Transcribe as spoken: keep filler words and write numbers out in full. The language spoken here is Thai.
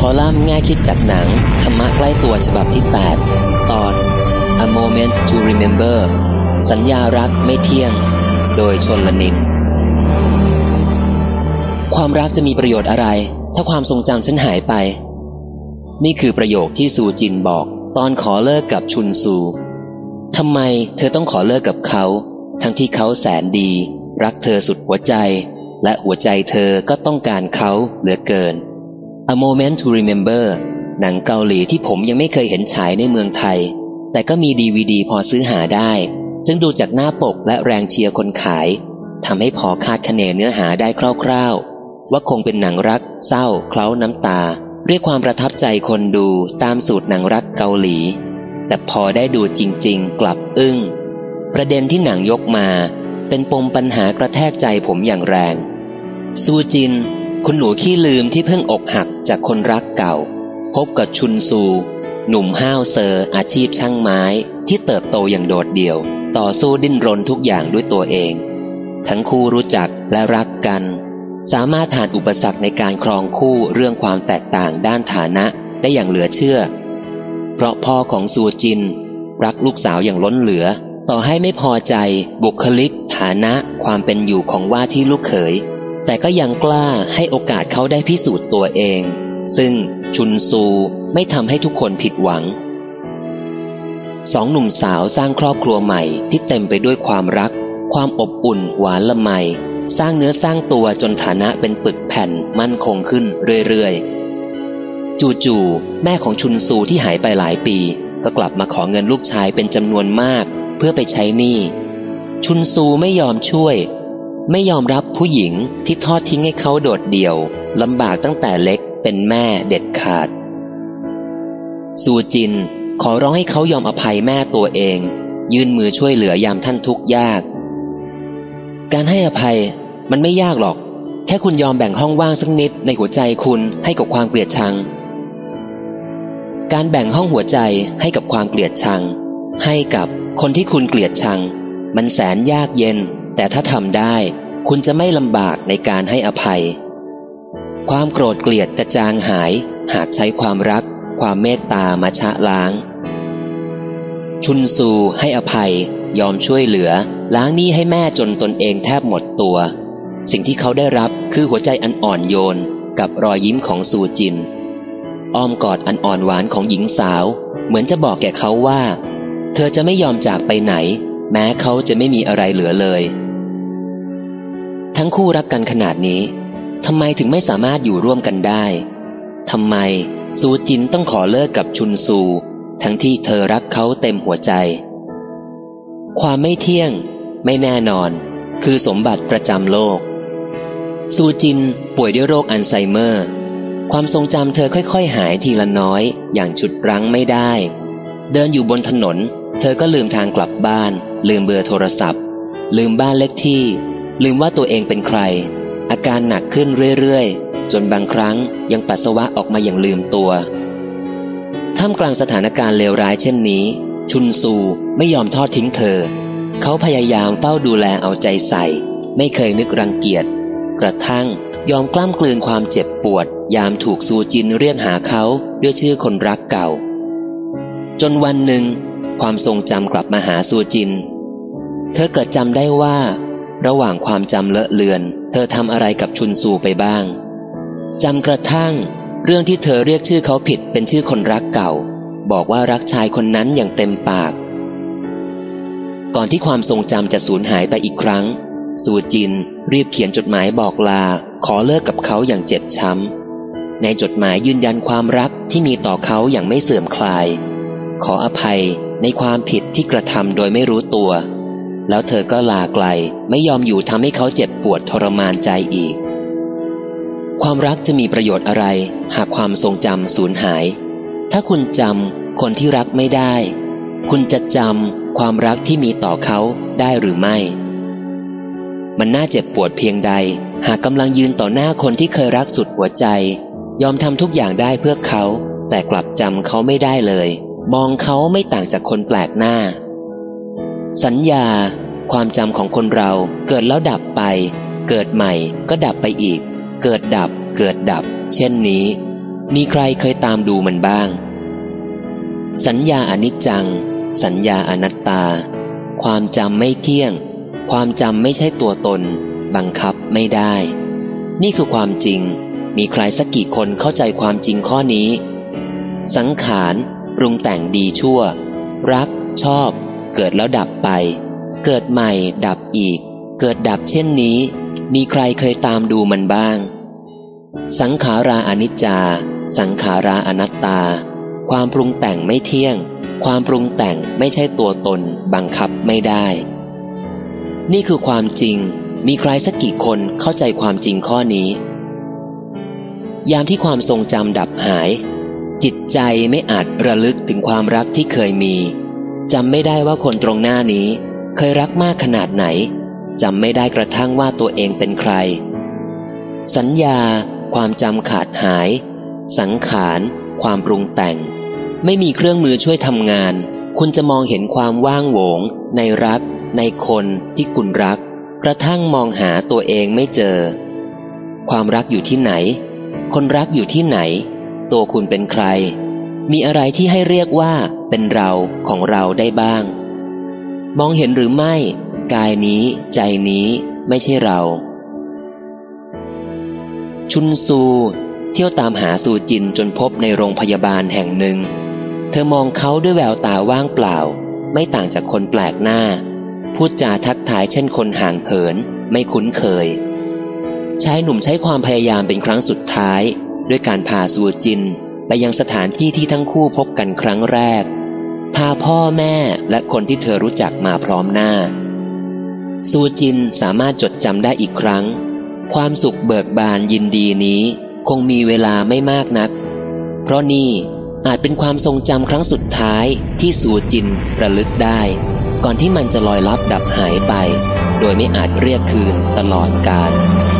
อลัมน์แง่คิดจากหนังธรรมะใกล้ตัวฉบับที่แปดตอน A Moment to Remember สัญญารักไม่เที่ยงโดยชลนินความรักจะมีประโยชน์อะไรถ้าความทรงจำฉันหายไปนี่คือประโยคที่ซูจินบอกตอนขอเลิกกับชุนซูทำไมเธอต้องขอเลิกกับเขาทั้งที่เขาแสนดีรักเธอสุดหัวใจและหัวใจเธอก็ต้องการเขาเหลือเกิน A Moment to Remember หนังเกาหลีที่ผมยังไม่เคยเห็นฉายในเมืองไทยแต่ก็มี ดี วี ดี พอซื้อหาได้ซึ่งดูจากหน้าปกและแรงเชียร์คนขายทำให้พอคาดคะเนเนื้อหาได้คร่าวๆว่าคงเป็นหนังรักเศร้าเคล้าน้ำตาเรียกความประทับใจคนดูตามสูตรหนังรักเกาหลีแต่พอได้ดูจริงๆกลับอึ้งประเด็นที่หนังยกมาเป็นปมปัญหากระแทกใจผมอย่างแรงซูจินคุณหนูขี้ลืมที่เพิ่งอกหักจากคนรักเก่าพบกับชุนซูหนุ่มห้าวเซอร์อาชีพช่างไม้ที่เติบโตอย่างโดดเดี่ยวต่อสู้ดิ้นรนทุกอย่างด้วยตัวเองทั้งคู่รู้จักและรักกันสามารถผ่านอุปสรรคในการครองคู่เรื่องความแตกต่างด้านฐานะได้อย่างเหลือเชื่อเพราะพ่อของซูจินรักลูกสาวอย่างล้นเหลือต่อให้ไม่พอใจบุคลิกฐานะความเป็นอยู่ของว่าที่ลูกเขยแต่ก็ยังกล้าให้โอกาสเขาได้พิสูจน์ตัวเองซึ่งชุนซูไม่ทำให้ทุกคนผิดหวังสองหนุ่มสาวสร้างครอบครัวใหม่ที่เต็มไปด้วยความรักความอบอุ่นหวานละไมสร้างเนื้อสร้างตัวจนฐานะเป็นปึกแผ่นมั่นคงขึ้นเรื่อยๆจู่ๆแม่ของชุนซูที่หายไปหลายปีก็กลับมาขอเงินลูกชายเป็นจำนวนมากเพื่อไปใช้หนี้ชุนซูไม่ยอมช่วยไม่ยอมรับผู้หญิงที่ทอดทิ้งให้เขาโดดเดี่ยวลำบากตั้งแต่เล็กเป็นแม่เด็ดขาดซูจินขอร้องให้เขายอมอภัยแม่ตัวเองยื่นมือช่วยเหลือยามท่านทุกข์ยากการให้อภัยมันไม่ยากหรอกแค่คุณยอมแบ่งห้องว่างสักนิดในหัวใจคุณให้กับความเกลียดชังการแบ่งห้องหัวใจให้กับความเกลียดชังให้กับคนที่คุณเกลียดชังมันแสนยากเย็นแต่ถ้าทำได้คุณจะไม่ลำบากในการให้อภัยความโกรธเกลียดจะจางหายหากใช้ความรักความเมตตามาชะล้างชุนซูให้อภัยยอมช่วยเหลือล้างหนี้ให้แม่จนตนเองแทบหมดตัวสิ่งที่เขาได้รับคือหัวใจอันอ่อนโยนกับรอยยิ้มของซูจินอ้อมกอดอันอ่อนหวานของหญิงสาวเหมือนจะบอกแก่เขาว่าเธอจะไม่ยอมจากไปไหนแม้เขาจะไม่มีอะไรเหลือเลยทั้งคู่รักกันขนาดนี้ทำไมถึงไม่สามารถอยู่ร่วมกันได้ทำไมซูจินต้องขอเลิกกับชุนซูทั้งที่เธอรักเขาเต็มหัวใจความไม่เที่ยงไม่แน่นอนคือสมบัติประจำโลกซูจินป่วยด้วยโรคอัลไซเมอร์ความทรงจำเธอค่อยๆหายทีละน้อยอย่างฉุดรั้งไม่ได้เดินอยู่บนถนนเธอก็ลืมทางกลับบ้านลืมเบอร์โทรศัพท์ลืมบ้านเลขที่ลืมว่าตัวเองเป็นใครอาการหนักขึ้นเรื่อยๆจนบางครั้งยังปัสสาวะออกมาอย่างลืมตัวท่ามกลางสถานการณ์เลวร้ายเช่นนี้ชุนซูไม่ยอมทอดทิ้งเธอเขาพยายามเฝ้าดูแลเอาใจใส่ไม่เคยนึกรังเกียจกระทั่งยอมกล้ำกลืนความเจ็บปวดยามถูกซูจินเรียกหาเขาด้วยชื่อคนรักเก่าจนวันหนึ่งความทรงจำกลับมาหาซูจินเธอเกิดจำได้ว่าระหว่างความจำเลอะเลือนเธอทำอะไรกับชุนซูไปบ้างจำกระทั่งเรื่องที่เธอเรียกชื่อเขาผิดเป็นชื่อคนรักเก่าบอกว่ารักชายคนนั้นอย่างเต็มปากก่อนที่ความทรงจำจะสูญหายไปอีกครั้งซูจินรีบเขียนจดหมายบอกลาขอเลิกกับเขาอย่างเจ็บช้ำในจดหมายยืนยันความรักที่มีต่อเขาอย่างไม่เสื่อมคลายขออภัยในความผิดที่กระทำโดยไม่รู้ตัวแล้วเธอก็ลาไกลไม่ยอมอยู่ทำให้เขาเจ็บปวดทรมานใจอีกความรักจะมีประโยชน์อะไรหากความทรงจำสูญหายถ้าคุณจำคนที่รักไม่ได้คุณจะจำความรักที่มีต่อเขาได้หรือไม่มันน่าเจ็บปวดเพียงใดหากกำลังยืนต่อหน้าคนที่เคยรักสุดหัวใจยอมทำทุกอย่างได้เพื่อเขาแต่กลับจำเขาไม่ได้เลยมองเขาไม่ต่างจากคนแปลกหน้าสัญญาความจำของคนเราเกิดแล้วดับไปเกิดใหม่ก็ดับไปอีกเกิดดับเกิดดับเช่นนี้มีใครเคยตามดูมันบ้างสัญญาอนิจจังสัญญาอนัตตาความจำไม่เที่ยงความจำไม่ใช่ตัวตนบังคับไม่ได้นี่คือความจริงมีใครสักกี่คนเข้าใจความจริงข้อนี้สังขารปรุงแต่งดีชั่วรักชอบเกิดแล้วดับไปเกิดใหม่ดับอีกเกิดดับเช่นนี้มีใครเคยตามดูมันบ้างสังขาราอนิจจาสังขาราอนัตตาความปรุงแต่งไม่เที่ยงความปรุงแต่งไม่ใช่ตัวตนบังคับไม่ได้นี่คือความจริงมีใครสักกี่คนเข้าใจความจริงข้อนี้ยามที่ความทรงจำดับหายจิตใจไม่อาจระลึกถึงความรักที่เคยมีจำไม่ได้ว่าคนตรงหน้านี้เคยรักมากขนาดไหนจำไม่ได้กระทั่งว่าตัวเองเป็นใครสัญญาความจำขาดหายสังขารความปรุงแต่งไม่มีเครื่องมือช่วยทำงานคุณจะมองเห็นความว่างโหวงในรักในคนที่คุณรักกระทั่งมองหาตัวเองไม่เจอความรักอยู่ที่ไหนคนรักอยู่ที่ไหนตัวคุณเป็นใครมีอะไรที่ให้เรียกว่าเป็นเราของเราได้บ้างมองเห็นหรือไม่กายนี้ใจนี้ไม่ใช่เราชุนซูเที่ยวตามหาซูจินจนพบในโรงพยาบาลแห่งหนึ่งเธอมองเขาด้วยแววตาว่างเปล่าไม่ต่างจากคนแปลกหน้าพูดจาทักทายเช่นคนห่างเหินไม่คุ้นเคยชายหนุ่มใช้ความพยายามเป็นครั้งสุดท้ายด้วยการพาซูจินไปยังสถานที่ที่ทั้งคู่พบกันครั้งแรกพาพ่อแม่และคนที่เธอรู้จักมาพร้อมหน้าซูจินสามารถจดจำได้อีกครั้งความสุขเบิกบานยินดีนี้คงมีเวลาไม่มากนักเพราะนี่อาจเป็นความทรงจำครั้งสุดท้ายที่ซูจินระลึกได้ก่อนที่มันจะลอยลับดับหายไปโดยไม่อาจเรียกคืนตลอดกาล